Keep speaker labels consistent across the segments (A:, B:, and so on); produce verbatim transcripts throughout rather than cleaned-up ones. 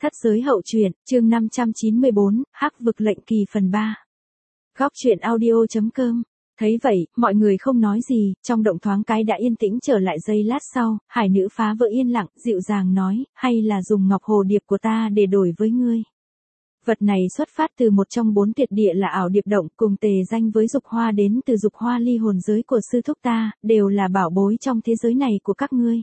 A: Thất giới hậu truyện, chương năm trăm chín mươi bốn, Hắc vực lệnh kỳ phần ba. Góc truyện audio chấm com. Thấy vậy, mọi người không nói gì, trong động thoáng cái đã yên tĩnh trở lại. Giây lát sau, hải nữ phá vỡ yên lặng, dịu dàng nói, hay là dùng ngọc hồ điệp của ta để đổi với ngươi. Vật này xuất phát từ một trong bốn tuyệt địa là ảo điệp động, cùng tề danh với dục hoa đến từ dục hoa ly hồn giới của sư thúc ta, đều là bảo bối trong thế giới này của các ngươi.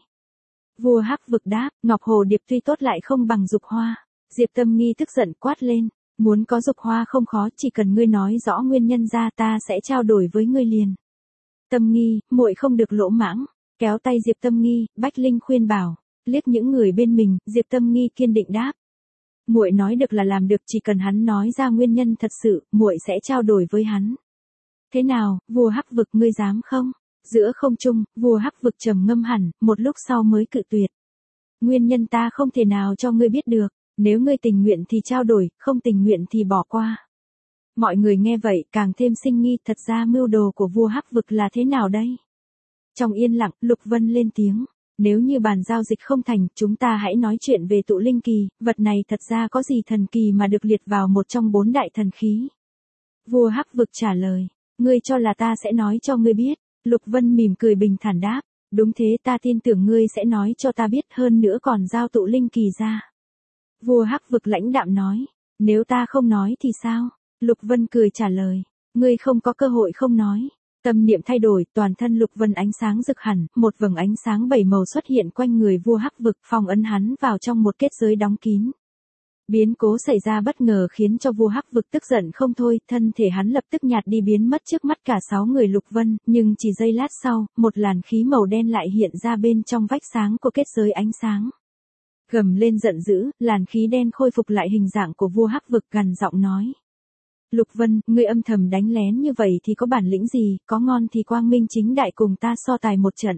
A: Vua Hắc vực đáp, ngọc hồ điệp tuy tốt lại không bằng dục hoa. Diệp Tâm Nghi tức giận quát lên, muốn có dục hoa không khó, chỉ cần ngươi nói rõ nguyên nhân ra ta sẽ trao đổi với ngươi liền. Tâm Nghi, muội không được lỗ mãng. Kéo tay Diệp Tâm Nghi, Bách Linh khuyên bảo. Liếc những người bên mình, Diệp Tâm Nghi kiên định đáp, muội nói được là làm được, chỉ cần hắn nói ra nguyên nhân thật sự, muội sẽ trao đổi với hắn. Thế nào, vua Hắc vực, ngươi dám không? Giữa không trung, vua Hắc vực trầm ngâm hẳn, một lúc sau mới cự tuyệt. Nguyên nhân ta không thể nào cho ngươi biết được, nếu ngươi tình nguyện thì trao đổi, không tình nguyện thì bỏ qua. Mọi người nghe vậy càng thêm sinh nghi, thật ra mưu đồ của vua Hắc vực là thế nào đây? Trong yên lặng, Lục Vân lên tiếng, nếu như bàn giao dịch không thành, chúng ta hãy nói chuyện về tụ linh kỳ, vật này thật ra có gì thần kỳ mà được liệt vào một trong bốn đại thần khí. Vua Hắc vực trả lời, ngươi cho là ta sẽ nói cho ngươi biết. Lục Vân mỉm cười bình thản đáp, đúng thế, ta tin tưởng ngươi sẽ nói cho ta biết, hơn nữa còn giao tụ linh kỳ ra. Vua Hắc vực lãnh đạm nói, nếu ta không nói thì sao? Lục Vân cười trả lời, ngươi không có cơ hội không nói. Tâm niệm thay đổi, toàn thân Lục Vân ánh sáng rực hẳn, một vầng ánh sáng bảy màu xuất hiện quanh người vua Hắc vực, phong ấn hắn vào trong một kết giới đóng kín. Biến cố xảy ra bất ngờ khiến cho vua Hắc vực tức giận không thôi, thân thể hắn lập tức nhạt đi biến mất trước mắt cả sáu người Lục Vân, nhưng chỉ giây lát sau, một làn khí màu đen lại hiện ra bên trong vách sáng của kết giới ánh sáng. Gầm lên giận dữ, làn khí đen khôi phục lại hình dạng của vua Hắc vực, gằn giọng nói. Lục Vân, ngươi âm thầm đánh lén như vậy thì có bản lĩnh gì, có ngon thì quang minh chính đại cùng ta so tài một trận.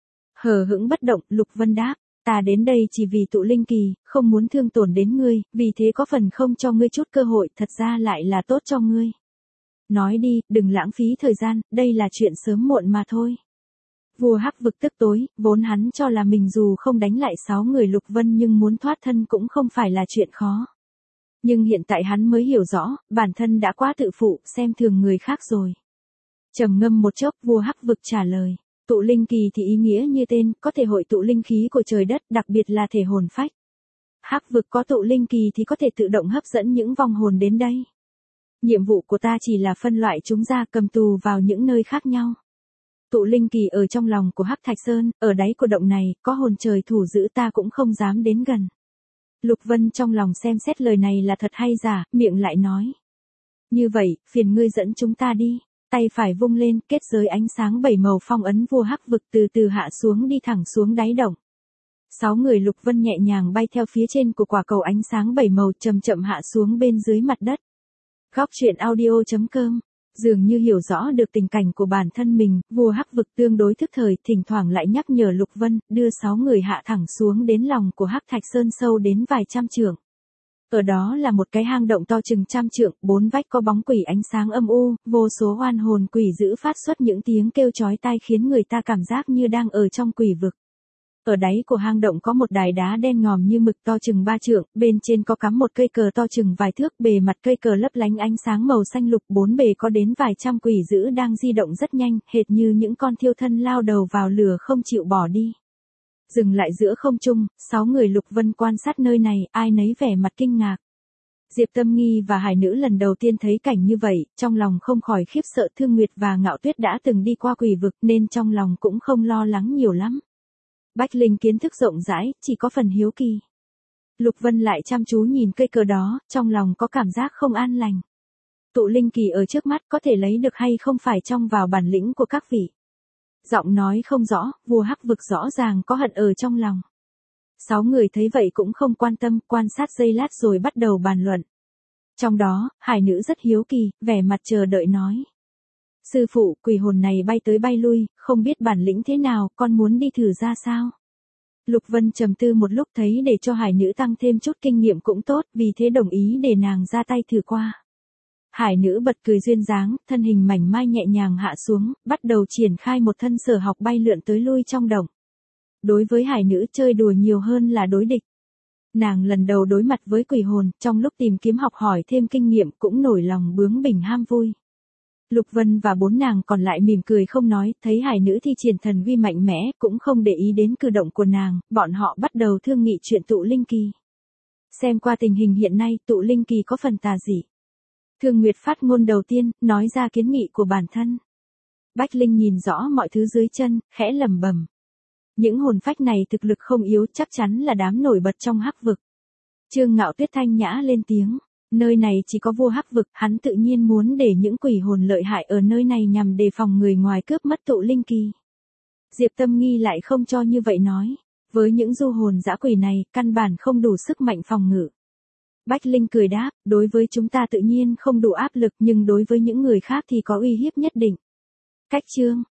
A: Hờ hững bất động, Lục Vân đáp, ta đến đây chỉ vì tụ linh kỳ, không muốn thương tổn đến ngươi, vì thế có phần không cho ngươi chút cơ hội, thật ra lại là tốt cho ngươi. Nói đi, đừng lãng phí thời gian, đây là chuyện sớm muộn mà thôi. Vua Hắc vực tức tối, vốn hắn cho là mình dù không đánh lại sáu người Lục Vân nhưng muốn thoát thân cũng không phải là chuyện khó. Nhưng hiện tại hắn mới hiểu rõ, bản thân đã quá tự phụ, xem thường người khác rồi. Trầm ngâm một chốc, vua Hắc vực trả lời, tụ linh kỳ thì ý nghĩa như tên, có thể hội tụ linh khí của trời đất, đặc biệt là thể hồn phách. Hắc vực có tụ linh kỳ thì có thể tự động hấp dẫn những vong hồn đến đây. Nhiệm vụ của ta chỉ là phân loại chúng ra, cầm tù vào những nơi khác nhau. Tụ linh kỳ ở trong lòng của Hắc Thạch Sơn, ở đáy của động này, có hồn trời thủ giữ ta cũng không dám đến gần. Lục Vân trong lòng xem xét lời này là thật hay giả, miệng lại nói. Như vậy, phiền ngươi dẫn chúng ta đi. Tay phải vung lên, kết giới ánh sáng bảy màu phong ấn vua Hắc vực từ từ hạ xuống, đi thẳng xuống đáy động. Sáu người Lục Vân nhẹ nhàng bay theo phía trên của quả cầu ánh sáng bảy màu, chậm chậm hạ xuống bên dưới mặt đất. Góc truyện audio chấm com. Dường như hiểu rõ được tình cảnh của bản thân mình, vua Hắc vực tương đối thức thời, thỉnh thoảng lại nhắc nhở Lục Vân, đưa sáu người hạ thẳng xuống đến lòng của Hắc Thạch Sơn sâu đến vài trăm trượng. Ở đó là một cái hang động to chừng trăm trượng, bốn vách có bóng quỷ ánh sáng âm u, vô số oan hồn quỷ dữ phát xuất những tiếng kêu chói tai khiến người ta cảm giác như đang ở trong quỷ vực. Ở đáy của hang động có một đài đá đen ngòm như mực to chừng ba trượng, bên trên có cắm một cây cờ to chừng vài thước, bề mặt cây cờ lấp lánh ánh sáng màu xanh lục, bốn bề có đến vài trăm quỷ dữ đang di động rất nhanh, hệt như những con thiêu thân lao đầu vào lửa không chịu bỏ đi. Dừng lại giữa không trung, sáu người Lục Vân quan sát nơi này, ai nấy vẻ mặt kinh ngạc. Diệp Tâm Nghi và hải nữ lần đầu tiên thấy cảnh như vậy, trong lòng không khỏi khiếp sợ. Thương Nguyệt và Ngạo Tuyết đã từng đi qua quỷ vực nên trong lòng cũng không lo lắng nhiều lắm. Bách Linh kiến thức rộng rãi, chỉ có phần hiếu kỳ. Lục Vân lại chăm chú nhìn cây cờ đó, trong lòng có cảm giác không an lành. Tụ linh kỳ ở trước mắt có thể lấy được hay không phải trong vào bản lĩnh của các vị. Giọng nói không rõ, vua Hắc vực rõ ràng có hận ở trong lòng. Sáu người thấy vậy cũng không quan tâm, quan sát giây lát rồi bắt đầu bàn luận. Trong đó, hải nữ rất hiếu kỳ, vẻ mặt chờ đợi nói. Sư phụ, quỷ hồn này bay tới bay lui, không biết bản lĩnh thế nào, con muốn đi thử ra sao? Lục Vân trầm tư một lúc, thấy để cho hải nữ tăng thêm chút kinh nghiệm cũng tốt, vì thế đồng ý để nàng ra tay thử qua. Hải nữ bật cười duyên dáng, thân hình mảnh mai nhẹ nhàng hạ xuống, bắt đầu triển khai một thân sở học bay lượn tới lui trong động. Đối với hải nữ, chơi đùa nhiều hơn là đối địch. Nàng lần đầu đối mặt với quỷ hồn, trong lúc tìm kiếm học hỏi thêm kinh nghiệm cũng nổi lòng bướng bỉnh ham vui. Lục Vân và bốn nàng còn lại mỉm cười không nói, thấy hải nữ thi triển thần uy mạnh mẽ, cũng không để ý đến cử động của nàng, bọn họ bắt đầu thương nghị chuyện tụ linh kỳ. Xem qua tình hình hiện nay, tụ linh kỳ có phần tà dị. Thương Nguyệt phát ngôn đầu tiên, nói ra kiến nghị của bản thân. Bách Linh nhìn rõ mọi thứ dưới chân, khẽ lẩm bẩm. Những hồn phách này thực lực không yếu, chắc chắn là đám nổi bật trong hắc vực. Trương Ngạo Tuyết thanh nhã lên tiếng. Nơi này chỉ có vua hắc vực, hắn tự nhiên muốn để những quỷ hồn lợi hại ở nơi này nhằm đề phòng người ngoài cướp mất tụ linh kỳ. Diệp Tâm Nghi lại không cho như vậy nói. Với những du hồn dã quỷ này, căn bản không đủ sức mạnh phòng ngự. Bách Linh cười đáp, đối với chúng ta tự nhiên không đủ áp lực nhưng đối với những người khác thì có uy hiếp nhất định. Cách chương